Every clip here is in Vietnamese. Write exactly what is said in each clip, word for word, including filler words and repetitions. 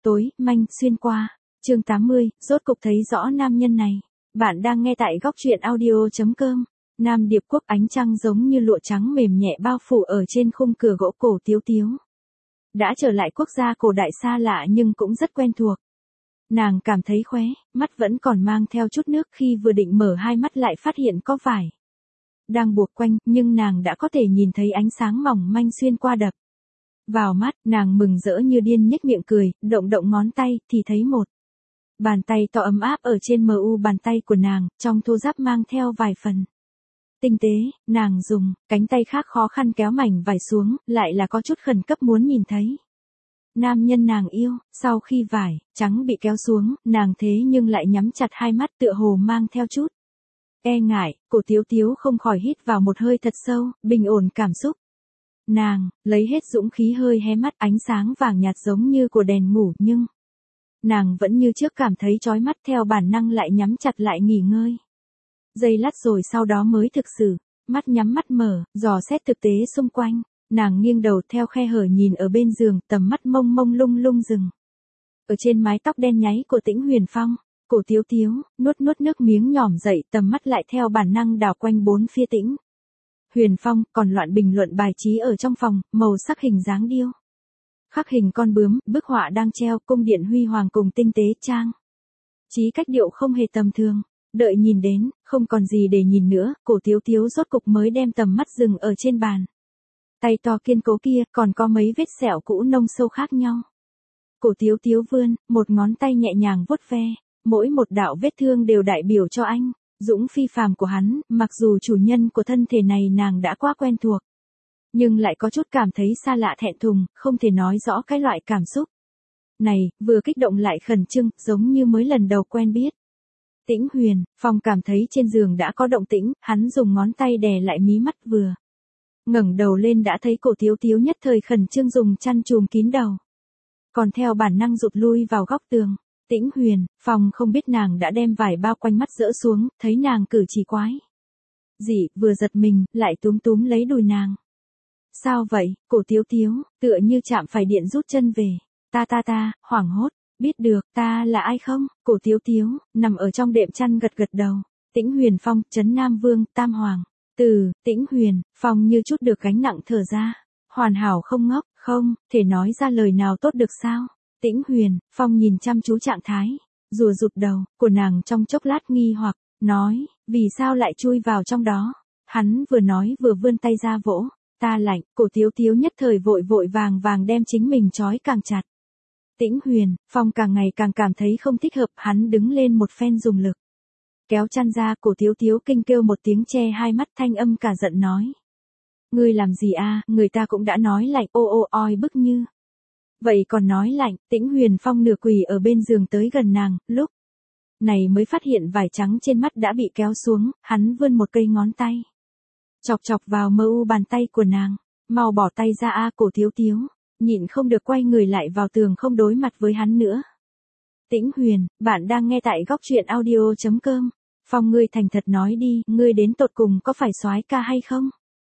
tối, manh, xuyên qua. Chương tám mươi, rốt cục thấy rõ nam nhân này. Bạn đang nghe tại góc truyện audio chấm com. Nam Điệp Quốc, ánh trăng giống như lụa trắng mềm nhẹ bao phủ ở trên khung cửa gỗ cổ Tiếu Tiếu. Đã trở lại quốc gia cổ đại xa lạ nhưng cũng rất quen thuộc. Nàng cảm thấy khóe, mắt vẫn còn mang theo chút nước khi vừa định mở hai mắt lại phát hiện có vải đang buộc quanh, nhưng nàng đã có thể nhìn thấy ánh sáng mỏng manh xuyên qua đập vào mắt. Nàng mừng rỡ như điên nhếch miệng cười, động động ngón tay thì thấy một bàn tay to ấm áp ở trên mu bàn tay của nàng, trong thô ráp mang theo vài phần tinh tế. Nàng dùng cánh tay khác khó khăn kéo mảnh vải xuống, lại là có chút khẩn cấp muốn nhìn thấy nam nhân nàng yêu. Sau khi vải trắng bị kéo xuống, nàng thế nhưng lại nhắm chặt hai mắt, tựa hồ mang theo chút e ngại. Cổ Tiếu Tiếu không khỏi hít vào một hơi thật sâu, bình ổn cảm xúc. Nàng lấy hết dũng khí hơi hé mắt, ánh sáng vàng nhạt giống như của đèn ngủ, nhưng nàng vẫn như trước cảm thấy chói mắt, theo bản năng lại nhắm chặt lại nghỉ ngơi. Giây lát rồi sau đó mới thực sự mắt nhắm mắt mở, dò xét thực tế xung quanh. Nàng nghiêng đầu theo khe hở nhìn ở bên giường, tầm mắt mông mông lung lung dừng ở trên mái tóc đen nháy của Tĩnh Huyền Phong. Cổ Tiếu Tiếu nuốt nuốt nước miếng nhỏm dậy, tầm mắt lại theo bản năng đảo quanh bốn phía Tĩnh Huyền Phong, còn loạn bình luận bài trí ở trong phòng, màu sắc hình dáng điêu khắc hình con bướm, bức họa đang treo, cung điện huy hoàng cùng tinh tế trang trí cách điệu không hề tầm thường. Đợi nhìn đến không còn gì để nhìn nữa, Cổ Tiếu Tiếu rốt cục mới đem tầm mắt dừng ở trên bàn tay to kiên cố kia, còn có mấy vết sẹo cũ nông sâu khác nhau. Cổ Tiếu Tiếu vươn một ngón tay nhẹ nhàng vuốt ve, mỗi một đạo vết thương đều đại biểu cho anh dũng phi phàm của hắn. Mặc dù chủ nhân của thân thể này nàng đã quá quen thuộc, nhưng lại có chút cảm thấy xa lạ thẹn thùng, không thể nói rõ cái loại cảm xúc này, vừa kích động lại khẩn trương, giống như mới lần đầu quen biết. Tĩnh Huyền Phong cảm thấy trên giường đã có động tĩnh, hắn dùng ngón tay đè lại mí mắt, vừa ngẩng đầu lên đã thấy Cổ Tiếu Tiếu nhất thời khẩn trương dùng chăn trùm kín đầu, còn theo bản năng rụt lui vào góc tường. Tĩnh Huyền Phong không biết nàng đã đem vải bao quanh mắt dỡ xuống, thấy nàng cử chỉ quái dị, vừa giật mình, lại túm túm lấy đùi nàng. Sao vậy? Cổ Tiếu Tiếu tựa như chạm phải điện rút chân về. Ta ta ta, hoảng hốt, biết được ta là ai không? Cổ Tiếu Tiếu nằm ở trong đệm chăn gật gật đầu. Tĩnh Huyền Phong, Trấn Nam Vương, Tam Hoàng. Từ Tĩnh Huyền Phong như chút được gánh nặng thở ra. Hoàn hảo không ngốc, không thể nói ra lời nào tốt được sao? Tĩnh Huyền Phong nhìn chăm chú trạng thái rùa rụt đầu của nàng trong chốc lát, nghi hoặc nói, vì sao lại chui vào trong đó? Hắn vừa nói vừa vươn tay ra vỗ. Ta lạnh. Cổ Tiếu Tiếu nhất thời vội vội vàng vàng đem chính mình trói càng chặt. Tĩnh Huyền Phong càng ngày càng cảm thấy không thích hợp, hắn đứng lên một phen dùng lực kéo chăn ra. Cổ Tiếu Tiếu kinh kêu một tiếng, che hai mắt, thanh âm cả giận nói, ngươi làm gì a? Người ta cũng đã nói lạnh, ô ô oi bức như vậy còn nói lạnh. Tĩnh Huyền Phong nửa quỳ ở bên giường tới gần nàng, lúc này mới phát hiện vải trắng trên mắt đã bị kéo xuống. Hắn vươn một cây ngón tay chọc chọc vào mờ u bàn tay của nàng. Mau bỏ tay ra a. Cổ Tiếu Tiếu nhịn không được quay người lại vào tường, không đối mặt với hắn nữa. Tĩnh Huyền, bạn đang nghe tại góc truyện audio chấm com. Phong, ngươi thành thật nói đi, ngươi đến tột cùng có phải soái ca hay không?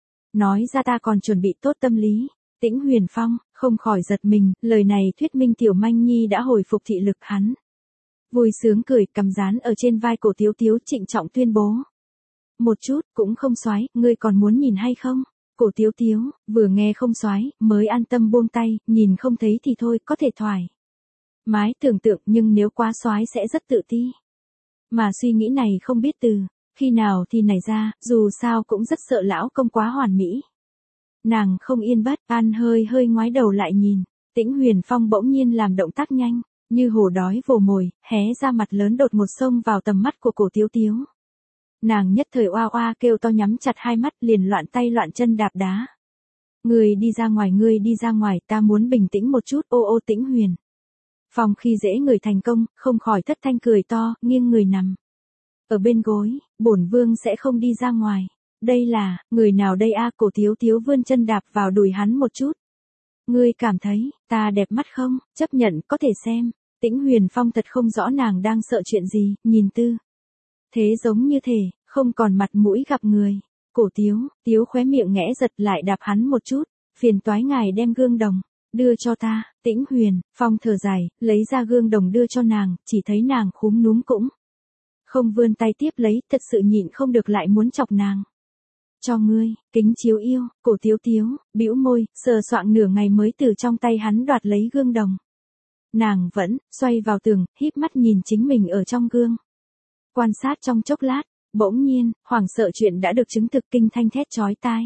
Nói ra ta còn chuẩn bị tốt tâm lý. Tĩnh Huyền Phong không khỏi giật mình, lời này thuyết minh tiểu manh nhi đã hồi phục thị lực. Hắn vui sướng cười, cầm dán ở trên vai Cổ Tiếu Tiếu, trịnh trọng tuyên bố, một chút cũng không soái, ngươi còn muốn nhìn hay không? Cổ Tiếu Tiếu vừa nghe không soái mới an tâm buông tay, nhìn không thấy thì thôi, có thể thoải mái tưởng tượng, nhưng nếu quá soái sẽ rất tự ti. Mà suy nghĩ này không biết từ khi nào thì nảy ra, dù sao cũng rất sợ lão công quá hoàn mỹ. Nàng không yên bất an, hơi hơi ngoái đầu lại nhìn. Tĩnh Huyền Phong bỗng nhiên làm động tác nhanh, như hổ đói vồ mồi, hé ra mặt lớn đột ngột xông vào tầm mắt của Cổ Tiếu Tiếu. Nàng nhất thời oa oa kêu to, nhắm chặt hai mắt, liền loạn tay loạn chân đạp đá. Ngươi đi ra ngoài, ngươi đi ra ngoài, ta muốn bình tĩnh một chút. Ô ô. Tĩnh Huyền Phong khi dễ người thành công, không khỏi thất thanh cười to, nghiêng người nằm ở bên gối. Bổn vương sẽ không đi ra ngoài. Đây là người nào đây a? Cổ Tiếu Tiếu vươn chân đạp vào đùi hắn một chút. Ngươi cảm thấy ta đẹp mắt không? Chấp nhận, có thể xem. Tĩnh Huyền Phong thật không rõ nàng đang sợ chuyện gì, nhìn tư thế giống như thể không còn mặt mũi gặp người. Cổ Tiếu Tiếu khóe miệng nghẽ giật, lại đạp hắn một chút. Phiền toái ngài đem gương đồng đưa cho ta, Tĩnh Huyền, Phong thở dài, lấy ra gương đồng đưa cho nàng, chỉ thấy nàng khúm núm cũng không vươn tay tiếp lấy, thật sự nhịn không được lại muốn chọc nàng. Cho ngươi, Kính Chiếu yêu, Cổ Tiếu Tiếu, bĩu môi, sờ soạng nửa ngày mới từ trong tay hắn đoạt lấy gương đồng. Nàng vẫn, xoay vào tường, híp mắt nhìn chính mình ở trong gương. Quan sát trong chốc lát, bỗng nhiên, hoảng sợ chuyện đã được chứng thực kinh thanh thét chói tai.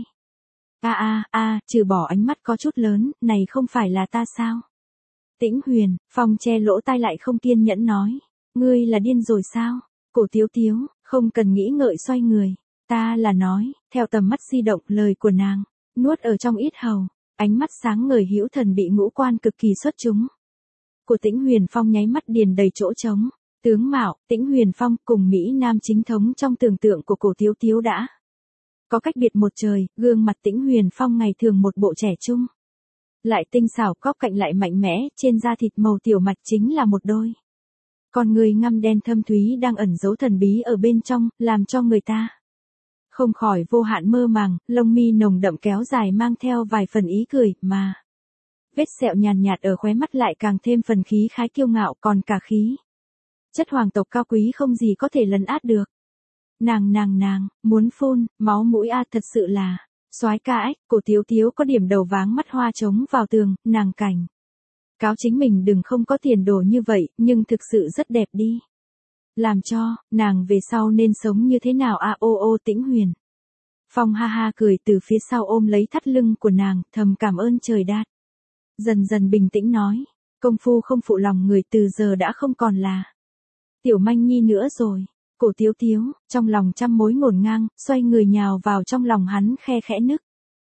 A a a, trừ bỏ ánh mắt có chút lớn, này không phải là ta sao? Tĩnh Huyền, Phong che lỗ tai lại không kiên nhẫn nói. Ngươi là điên rồi sao? Cổ Tiếu Tiếu, không cần nghĩ ngợi xoay người. Ta là nói, theo tầm mắt di động lời của nàng, nuốt ở trong yết hầu, ánh mắt sáng ngời hữu thần bị ngũ quan cực kỳ xuất chúng. Của Tĩnh Huyền Phong nháy mắt điền đầy chỗ trống, tướng mạo, Tĩnh Huyền Phong cùng Mỹ Nam chính thống trong tưởng tượng của Cổ Tiếu Tiếu đã có cách biệt một trời, gương mặt Tĩnh Huyền Phong ngày thường một bộ trẻ trung. Lại tinh xảo góc cạnh lại mạnh mẽ, trên da thịt màu tiểu mạch chính là một đôi. Con người ngăm đen thâm thúy đang ẩn giấu thần bí ở bên trong, làm cho người ta không khỏi vô hạn mơ màng, lông mi nồng đậm kéo dài mang theo vài phần ý cười, mà vết sẹo nhàn nhạt ở khóe mắt lại càng thêm phần khí khái kiêu ngạo, còn cả khí chất hoàng tộc cao quý không gì có thể lấn át được. Nàng nàng nàng, muốn phun, máu mũi a, thật sự là soái ca ếch. Cổ Tiếu Tiếu có điểm đầu váng mắt hoa trống vào tường, nàng cảnh cáo chính mình đừng không có tiền đồ như vậy, nhưng thực sự rất đẹp đi. Làm cho, nàng về sau nên sống như thế nào a ô ô Tĩnh Huyền. Phong ha ha cười từ phía sau ôm lấy thắt lưng của nàng, thầm cảm ơn trời đát. Dần dần bình tĩnh nói, công phu không phụ lòng người từ giờ đã không còn là Tiểu Manh Nhi nữa rồi. Cổ Tiếu Tiếu, trong lòng trăm mối ngổn ngang, xoay người nhào vào trong lòng hắn khe khẽ nức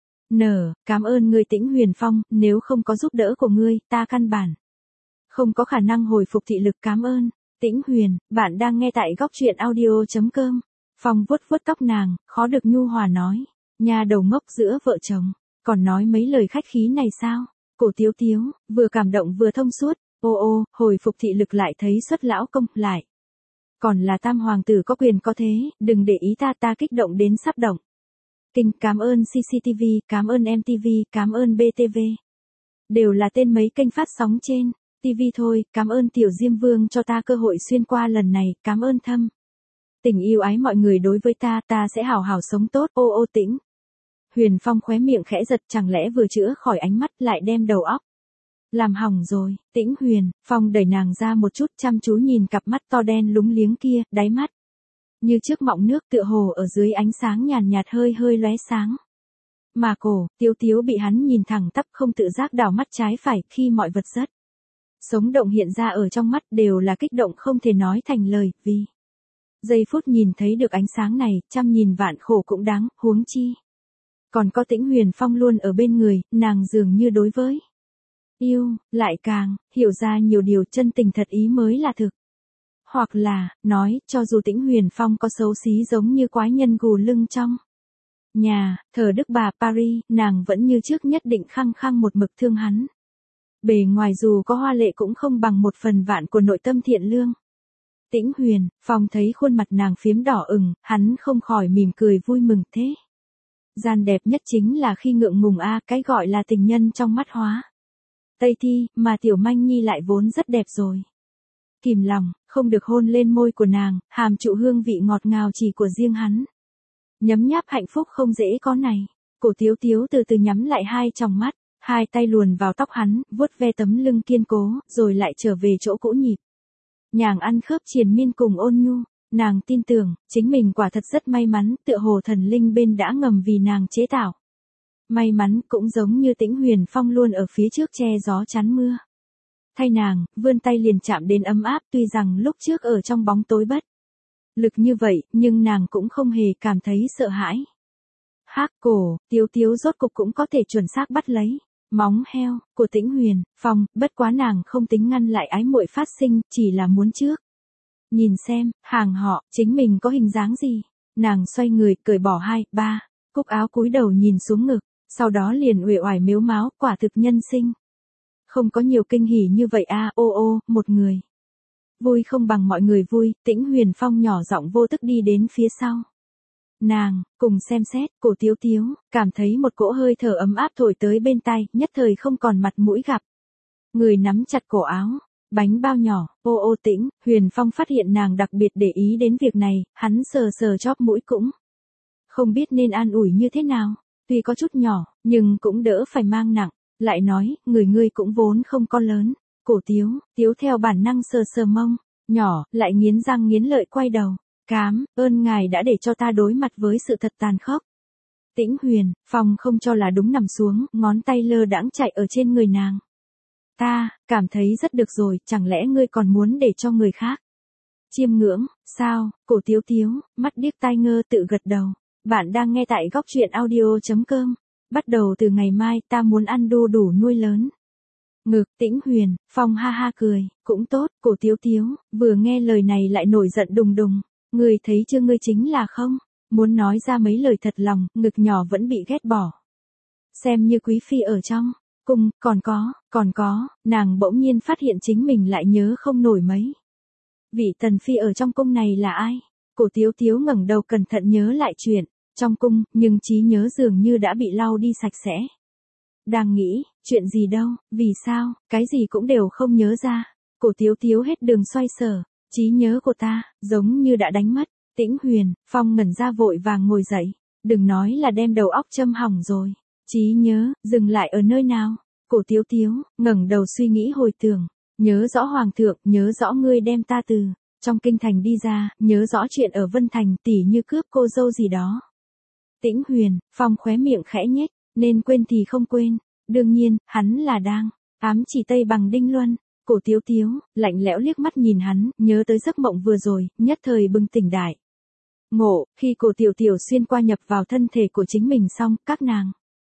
nở, cảm ơn ngươi Tĩnh Huyền Phong, nếu không có giúp đỡ của ngươi, ta căn bản không có khả năng hồi phục thị lực, cảm ơn. Tĩnh Huyền, bạn đang nghe tại góc truyện audio chấm com. Phong vuốt vuốt tóc nàng, khó được nhu hòa nói, nhà đầu ngốc giữa vợ chồng, còn nói mấy lời khách khí này sao? Cổ Tiếu Tiếu, vừa cảm động vừa thông suốt, ô ô, hồi phục thị lực lại thấy xuất lão công, lại còn là tam hoàng tử có quyền có thế, đừng để ý ta ta kích động đến sắp động. Kinh, cảm ơn xê xê tê vê, cảm ơn em tê vê, cảm ơn bê tê vê. Đều là tên mấy kênh phát sóng trên ti vi thôi, cảm ơn Tiểu Diêm Vương cho ta cơ hội xuyên qua lần này, cảm ơn thâm tình yêu ái mọi người đối với ta, ta sẽ hào hào sống tốt, ô ô Tĩnh Huyền Phong khóe miệng khẽ giật, chẳng lẽ vừa chữa khỏi ánh mắt lại đem đầu óc làm hỏng rồi. Tĩnh Huyền Phong đẩy nàng ra một chút, chăm chú nhìn cặp mắt to đen lúng liếng kia, đáy mắt như trước mọng nước, tựa hồ ở dưới ánh sáng nhàn nhạt hơi hơi lóe sáng. Mà Cổ Tiếu Tiếu bị hắn nhìn thẳng tắp, không tự giác đảo mắt trái phải, khi mọi vật rất sống động hiện ra ở trong mắt đều là kích động không thể nói thành lời, vì giây phút nhìn thấy được ánh sáng này, trăm nhìn vạn khổ cũng đáng, huống chi còn có Tĩnh Huyền Phong luôn ở bên người, nàng dường như đối với yêu, lại càng hiểu ra nhiều điều, chân tình thật ý mới là thực. Hoặc là, nói, cho dù Tĩnh Huyền Phong có xấu xí giống như quái nhân gù lưng trong nhà, thờ Đức Bà Paris, nàng vẫn như trước nhất định khăng khăng một mực thương hắn. Bề ngoài dù có hoa lệ cũng không bằng một phần vạn của nội tâm thiện lương. Tĩnh Huyền Phong thấy khuôn mặt nàng phiếm đỏ ửng, hắn không khỏi mỉm cười vui mừng, thế gian đẹp nhất chính là khi ngượng ngùng a, cái gọi là tình nhân trong mắt hóa Tây Thi, mà Tiểu Manh Nhi lại vốn rất đẹp rồi. Kìm lòng, không được hôn lên môi của nàng, hàm trụ hương vị ngọt ngào chỉ của riêng hắn. Nhấm nháp hạnh phúc không dễ có này. Cổ Tiếu Tiếu từ từ nhắm lại hai tròng mắt, hai tay luồn vào tóc hắn, vuốt ve tấm lưng kiên cố, rồi lại trở về chỗ cũ nhịp nhàng ăn khớp triền miên cùng ôn nhu. Nàng tin tưởng, chính mình quả thật rất may mắn, tựa hồ thần linh bên đã ngầm vì nàng chế tạo. May mắn cũng giống như Tĩnh Huyền Phong luôn ở phía trước che gió chắn mưa. Thay nàng, vươn tay liền chạm đến ấm áp, tuy rằng lúc trước ở trong bóng tối bất lực như vậy, nhưng nàng cũng không hề cảm thấy sợ hãi. Hắc Cổ Tiếu Tiếu rốt cục cũng có thể chuẩn xác bắt lấy móng heo của Tĩnh Huyền Phong, bất quá nàng không tính ngăn lại ái muội phát sinh, chỉ là muốn trước nhìn xem, hàng họ, chính mình có hình dáng gì. Nàng xoay người, cởi bỏ hai, ba cúc áo, cúi đầu nhìn xuống ngực, sau đó liền uể oải mếu máo, quả thực nhân sinh không có nhiều kinh hỉ như vậy a, ô ô, một người vui không bằng mọi người vui. Tĩnh Huyền Phong nhỏ giọng vô thức đi đến phía sau Nàng, cùng xem xét, Cổ Tiếu Tiếu, cảm thấy một cỗ hơi thở ấm áp thổi tới bên tai, nhất thời không còn mặt mũi gặp. Người nắm chặt cổ áo, bánh bao nhỏ, ô ô Tĩnh, Huyền Phong phát hiện nàng đặc biệt để ý đến việc này, hắn sờ sờ chóp mũi cũng không biết nên an ủi như thế nào, tuy có chút nhỏ, nhưng cũng đỡ phải mang nặng, lại nói, người ngươi cũng vốn không có lớn. Cổ Tiếu, Tiếu theo bản năng sờ sờ mông, nhỏ, lại nghiến răng nghiến lợi quay đầu, cám, ơn ngài đã để cho ta đối mặt với sự thật tàn khốc. Tĩnh Huyền, Phong không cho là đúng nằm xuống, ngón tay lơ đãng chạy ở trên người nàng. Ta, cảm thấy rất được rồi, chẳng lẽ ngươi còn muốn để cho người khác chiêm ngưỡng, sao? Cổ Tiếu Tiếu, mắt điếc tai ngơ tự gật đầu. Bạn đang nghe tại góc truyện audio.com. Bắt đầu từ ngày mai ta muốn ăn đu đủ nuôi lớn. Ngực, Tĩnh Huyền, Phong ha ha cười, cũng tốt, Cổ Tiếu Tiếu, vừa nghe lời này lại nổi giận đùng đùng. Ngươi thấy chưa, ngươi chính là không muốn nói ra mấy lời thật lòng, ngực nhỏ vẫn bị ghét bỏ. Xem như quý phi ở trong cung, còn có, còn có, nàng bỗng nhiên phát hiện chính mình lại nhớ không nổi mấy. Vị tần phi ở trong cung này là ai? Cổ Tiếu Tiếu ngẩng đầu cẩn thận nhớ lại chuyện trong cung, nhưng trí nhớ dường như đã bị lau đi sạch sẽ. Đang nghĩ, chuyện gì đâu, vì sao, cái gì cũng đều không nhớ ra. Cổ Tiếu Tiếu hết đường xoay sở, trí nhớ của ta, giống như đã đánh mất. Tĩnh Huyền, Phong ngẩn ra vội vàng ngồi dậy, đừng nói là đem đầu óc châm hỏng rồi. Trí nhớ, dừng lại ở nơi nào? Cổ Tiếu Tiếu, ngẩng đầu suy nghĩ hồi tưởng, nhớ rõ Hoàng thượng, nhớ rõ ngươi đem ta từ trong kinh thành đi ra, nhớ rõ chuyện ở Vân Thành tỉ như cướp cô dâu gì đó. Tĩnh Huyền, Phong khóe miệng khẽ nhếch, nên quên thì không quên, đương nhiên, hắn là đang ám chỉ Tây Bằng Đinh Luân. Cổ Tiếu Tiếu, lạnh lẽo liếc mắt nhìn hắn, nhớ tới giấc mộng vừa rồi, nhất thời bừng tỉnh đại ngộ, khi Cổ Tiểu Tiểu xuyên qua nhập vào thân thể của chính mình xong, các nàng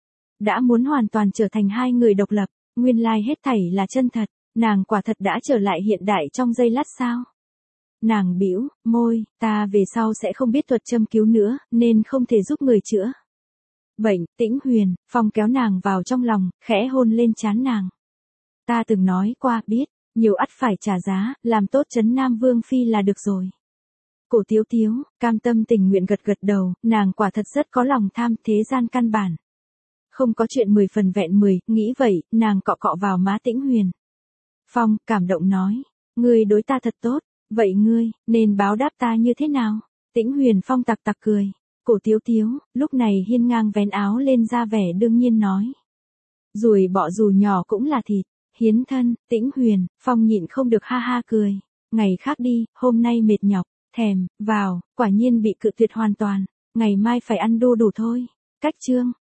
đã muốn hoàn toàn trở thành hai người độc lập, nguyên lai hết thảy là chân thật, nàng quả thật đã trở lại hiện đại trong giây lát sao? Nàng bĩu môi, ta về sau sẽ không biết thuật châm cứu nữa, nên không thể giúp người chữa bệnh. Tĩnh Huyền, Phong kéo nàng vào trong lòng, khẽ hôn lên trán nàng. Ta từng nói qua, biết, nhiều ắt phải trả giá, làm tốt trấn Nam Vương Phi là được rồi. Cổ Tiếu Tiếu, cam tâm tình nguyện gật gật đầu, nàng quả thật rất có lòng tham, thế gian căn bản không có chuyện mười phần vẹn mười, nghĩ vậy, nàng cọ cọ vào má Tĩnh Huyền. Phong, cảm động nói, ngươi đối ta thật tốt, vậy ngươi, nên báo đáp ta như thế nào? Tĩnh Huyền Phong tặc tặc cười. Cổ Tiếu Tiếu, lúc này hiên ngang vén áo lên ra vẻ đương nhiên nói. Ruồi bọ dù nhỏ cũng là thịt, hiến thân. Tĩnh Huyền, Phong nhịn không được ha ha cười. Ngày khác đi, hôm nay mệt nhọc, thèm, vào, quả nhiên bị cự tuyệt hoàn toàn. Ngày mai phải ăn đu đủ thôi. Cách chương.